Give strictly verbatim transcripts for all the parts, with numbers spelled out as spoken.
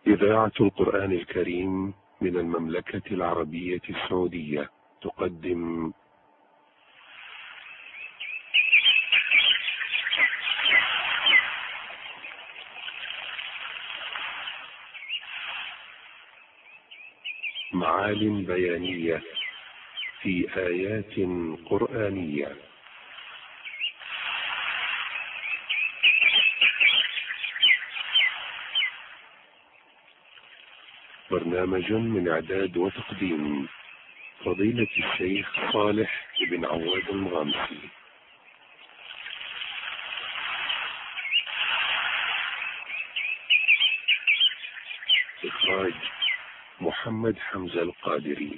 إذاعة القرآن الكريم من المملكة العربية السعودية تقدم معالم بيانية في آيات قرآنية. برنامج من إعداد وتقديم فضيلة الشيخ صالح بن عواد المغامسي. إخراج محمد حمزة القادري.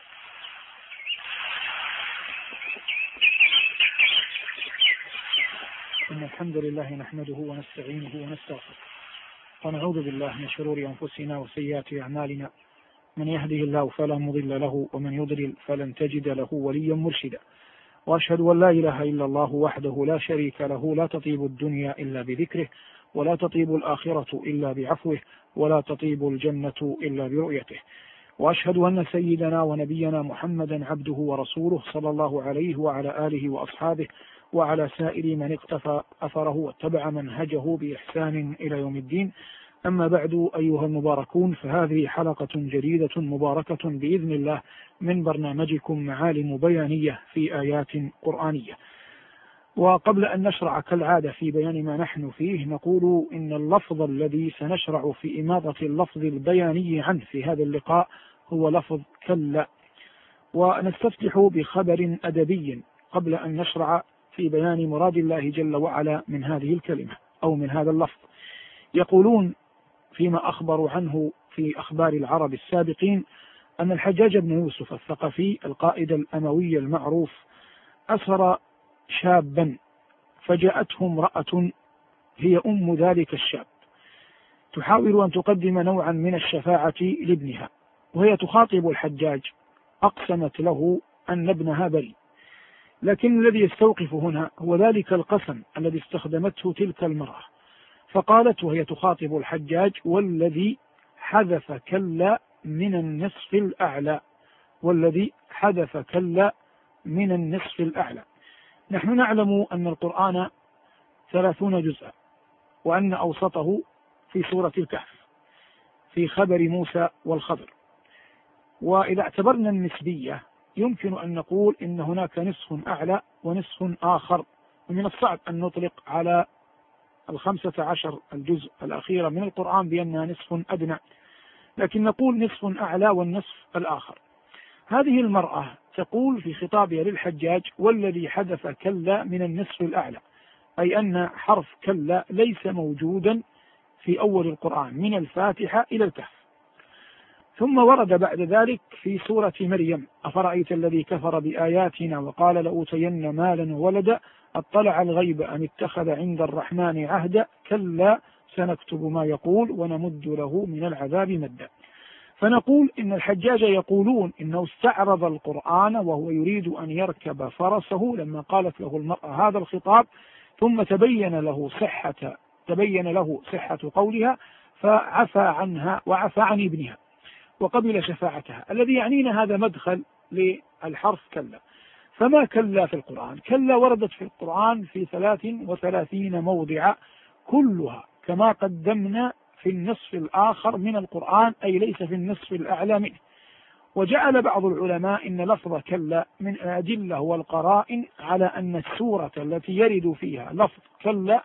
إن الحمد لله نحمده ونستعينه ونستغفره ونعوذ بالله من شرور أنفسنا وسيئات أعمالنا، من يهده الله فلا مضل له ومن يضلل فلن تجد له وليا مرشدا، وأشهد أن لا إله إلا الله وحده لا شريك له، لا تطيب الدنيا إلا بذكره، ولا تطيب الآخرة إلا بعفوه، ولا تطيب الجنة إلا برؤيته، وأشهد أن سيدنا ونبينا محمدا عبده ورسوله صلى الله عليه وعلى آله وأصحابه وعلى سائر من اقتفى أثره واتبع منهجه بإحسان إلى يوم الدين. أما بعد، أيها المباركون، فهذه حلقة جديدة مباركة بإذن الله من برنامجكم معالم بيانية في آيات قرآنية. وقبل أن نشرع كالعادة في بيان ما نحن فيه، نقول إن اللفظ الذي سنشرع في إماطة اللفظ البياني عنه في هذا اللقاء هو لفظ كلا. ونستفتح بخبر أدبي قبل أن نشرع في بيان مراد الله جل وعلا من هذه الكلمة أو من هذا اللفظ. يقولون فيما أخبروا عنه في أخبار العرب السابقين أن الحجاج بن يوسف الثقفي القائد الأموي المعروف أسر شابا، فجاءته امرأة هي أم ذلك الشاب تحاول أن تقدم نوعا من الشفاعة لابنها، وهي تخاطب الحجاج، أقسمت له أن ابنها بريء. لكن الذي يستوقف هنا هو ذلك القسم الذي استخدمته تلك المرأة، فقالت وهي تخاطب الحجاج: والذي حذف كلا من النصف الأعلى، والذي حذف كلا من النصف الأعلى. نحن نعلم أن القرآن ثلاثون جزءا، وأن أوسطه في سورة الكهف في خبر موسى والخضر. وإذا اعتبرنا النسبية يمكن أن نقول إن هناك نصف أعلى ونصف آخر، ومن الصعب أن نطلق على الخمسة عشر الجزء الأخيرة من القرآن بأنها نصف أدنى، لكن نقول نصف أعلى والنصف الآخر. هذه المرأة تقول في خطابها للحجاج: والذي حذف كلا من النصف الأعلى، أي أن حرف كلا ليس موجودا في أول القرآن من الفاتحة إلى الكهف. ثم ورد بعد ذلك في سورة مريم: أفرأيت الذي كفر بآياتنا وقال لأوتين مالا وولدا أطلع الغيب أم اتخذ عند الرحمن عهدا كلا سنكتب ما يقول ونمد له من العذاب مدا. فنقول إن الحجاج يقولون إنه استعرض القرآن وهو يريد أن يركب فرسه لما قالت له المرأة هذا الخطاب، ثم تبين له صحة تبين له صحة قولها فعفى عنها وعفى عن ابنها وقبل شفاعتها. الذي يعنينا هذا مدخل للحرف كلا. فما كلا في القرآن؟ كلا وردت في القرآن في ثلاث وثلاثين موضع، كلها كما قدمنا في النصف الآخر من القرآن، أي ليس في النصف الأعلى منه. وجعل بعض العلماء إن لفظ كلا من الأدلة والقرائن على أن السورة التي يرد فيها لفظ كلا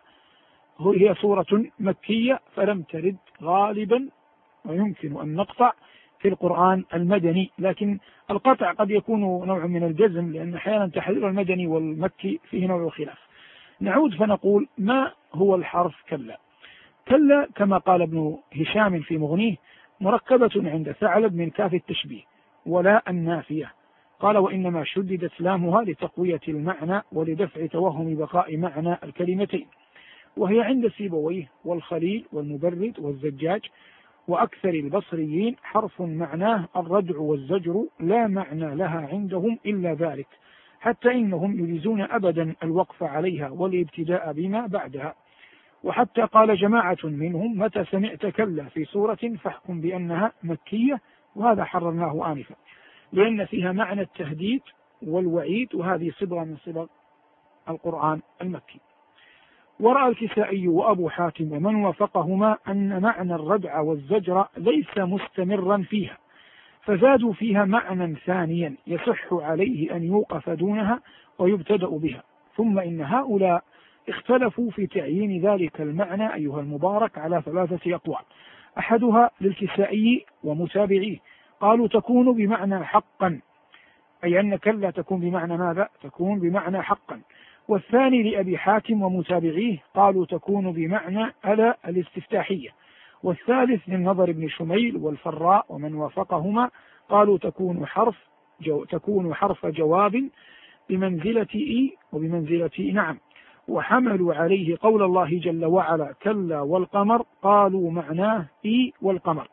هي سورة مكية، فلم ترد غالبا، ويمكن أن نقطع في القرآن المدني، لكن القطع قد يكون نوع من الجزم، لأن أحيانا تحرير المدني والمكي فيه نوع خلاف. نعود فنقول: ما هو الحرف كلا؟ كلا كما قال ابن هشام في مغنيه: مركبة عند ثعلب من كاف التشبيه ولا النافية. قال: وإنما شددت لامها لتقوية المعنى ولدفع توهم بقاء معنى الكلمتين، وهي عند سيبويه والخليل والمبرد والزجاج وأكثر البصريين حرف معناه الردع والزجر، لا معنى لها عندهم إلا ذلك، حتى إنهم يجيزون أبدا الوقف عليها والابتداء بما بعدها. وحتى قال جماعة منهم متى سمعت كلا في سورة فاحكم بأنها مكية، وهذا حررناه آنفا، لأن فيها معنى التهديد والوعيد، وهذه صبغة من صبغ القرآن المكي. ورأى الكسائي وأبو حاتم ومن وافقهما أن معنى الردع والزجر ليس مستمرا فيها، فزادوا فيها معنى ثانيا يصح عليه أن يوقف دونها ويبتدأ بها. ثم إن هؤلاء اختلفوا في تعيين ذلك المعنى أيها المبارك على ثلاثة أقوال. أحدها للكسائي ومتابعيه، قالوا تكون بمعنى حقا، أي أن كلا تكون بمعنى ماذا؟ تكون بمعنى حقا. والثاني لأبي حاتم ومتابعيه، قالوا تكون بمعنى ألا الاستفتاحية. والثالث للنضر بن شميل والفراء ومن وافقهما، قالوا تكون حرف جو تكون حرف جواب بمنزلة إي وبمنزلة نعم، وحملوا عليه قول الله جل وعلا كلا والقمر، قالوا معناه إي والقمر.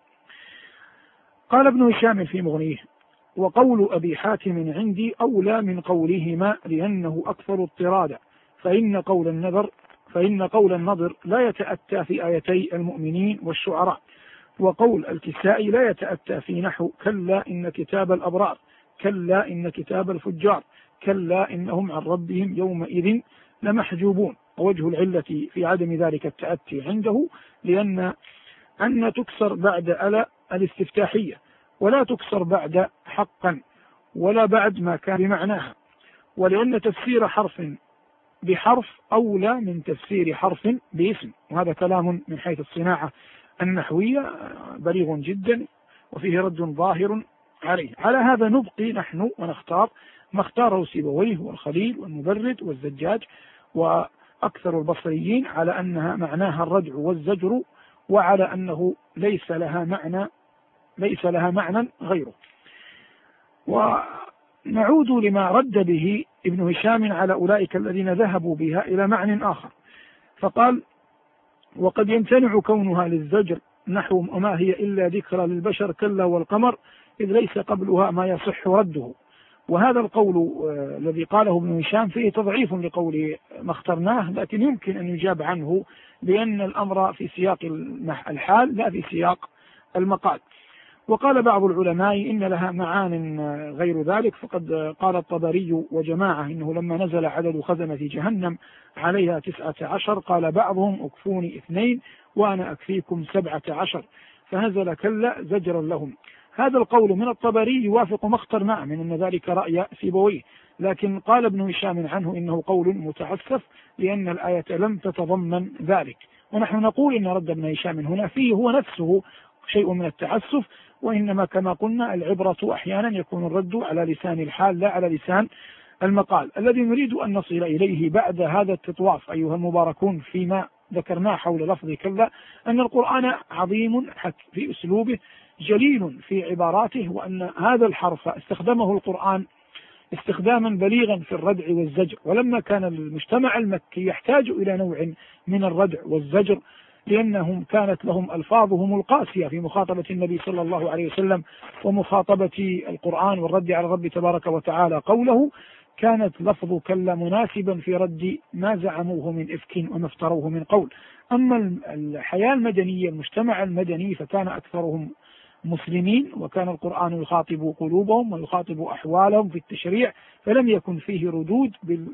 قال ابن هشام في مغنيه: وقول أبي حاتم عندي أولى من قولهما لأنه أكثر اضطرادا، فإن قول النذر فإن قول النضر لا يتأتى في آيتي المؤمنين والشعراء، وقول الكسائي لا يتأتى في نحو كلا إن كتاب الأبرار، كلا إن كتاب الفجار، كلا إنهم عن ربهم يومئذ لمحجوبون. ووجه العلة في عدم ذلك التأتي عنده لأن أن تكسر بعد ألا الاستفتاحية، ولا تكسر بعد حقا ولا بعد ما كان بمعناها، ولأن تفسير حرف بحرف أولى من تفسير حرف باسم، وهذا كلام من حيث الصناعة النحوية بليغ جدا وفيه رد ظاهر عليه. على هذا نبقي نحن ونختار ما اختاره سيبويه والخليل والمبرد والزجاج وأكثر البصريين على أنها معناها الردع والزجر، وعلى أنه ليس لها معنى ليس لها معنى غيره. ونعود لما رد به ابن هشام على أولئك الذين ذهبوا بها إلى معنى آخر، فقال: وقد يمتنع كونها للزجر نحو ما هي إلا ذكرى للبشر كلا والقمر، إذ ليس قبلها ما يصح رده. وهذا القول آه الذي قاله ابن هشام فيه تضعيف لقول ما اخترناه، لكن يمكن أن يجاب عنه لأن الأمر في سياق الحال لا في سياق المقال. وقال بعض العلماء إن لها معان غير ذلك، فقد قال الطبري وجماعة إنه لما نزل عدد خزنة جهنم عليها تسعة عشر قال بعضهم اكفوني اثنين وأنا أكفيكم سبعة عشر، فنزل كلا زجرا لهم. هذا القول من الطبري يوافق ما اخترناه من أن ذلك رأي سيبويه، لكن قال ابن هشام عنه إنه قول متعسف لأن الآية لم تتضمن ذلك. ونحن نقول إن رد ابن هشام هنا فيه هو نفسه شيء من التعسف، وإنما كما قلنا العبرة أحيانا يكون الرد على لسان الحال لا على لسان المقال. الذي نريد أن نصل إليه بعد هذا التطواف أيها المباركون فيما ذكرناه حول لفظ كلا، أن القرآن عظيم في أسلوبه جليل في عباراته، وأن هذا الحرف استخدمه القرآن استخداما بليغا في الردع والزجر. ولما كان المجتمع المكي يحتاج إلى نوع من الردع والزجر لأنهم كانت لهم ألفاظهم القاسية في مخاطبة النبي صلى الله عليه وسلم ومخاطبة القرآن والرد على الرب تبارك وتعالى قوله، كانت لفظ كلا مناسبا في رد ما زعموه من إفك وما افتروه من قول. أما الحياة المدنية المجتمع المدني فكان أكثرهم مسلمين، وكان القرآن يخاطب قلوبهم ويخاطب أحوالهم في التشريع، فلم يكن فيه ردود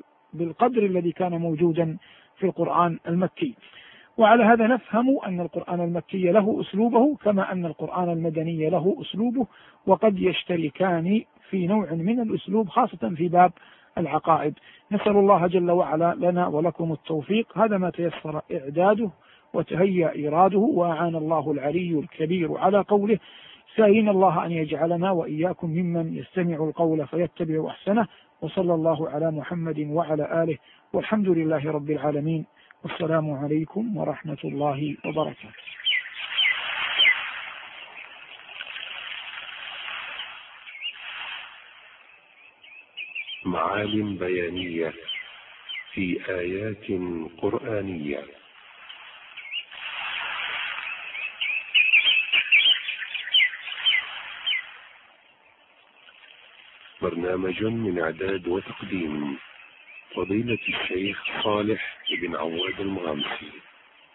بالقدر الذي كان موجودا في القرآن المكي. وعلى هذا نفهم أن القرآن المكي له أسلوبه كما أن القرآن المدني له أسلوبه، وقد يشتركان في نوع من الأسلوب خاصة في باب العقائد. نسأل الله جل وعلا لنا ولكم التوفيق. هذا ما تيسر إعداده وتهيأ إيراده، وأعان الله العلي الكبير على قوله، سائلين الله أن يجعلنا وإياكم ممن يستمع القول فيتبع أحسنه. وصلى الله على محمد وعلى آله، والحمد لله رب العالمين، والسلام عليكم ورحمة الله وبركاته. معالم بيانية في آيات قرآنية. برنامج من إعداد وتقديم فضيلة الشيخ صالح بن عواد المغامسي.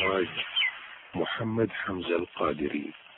إخراج محمد حمزة القادري.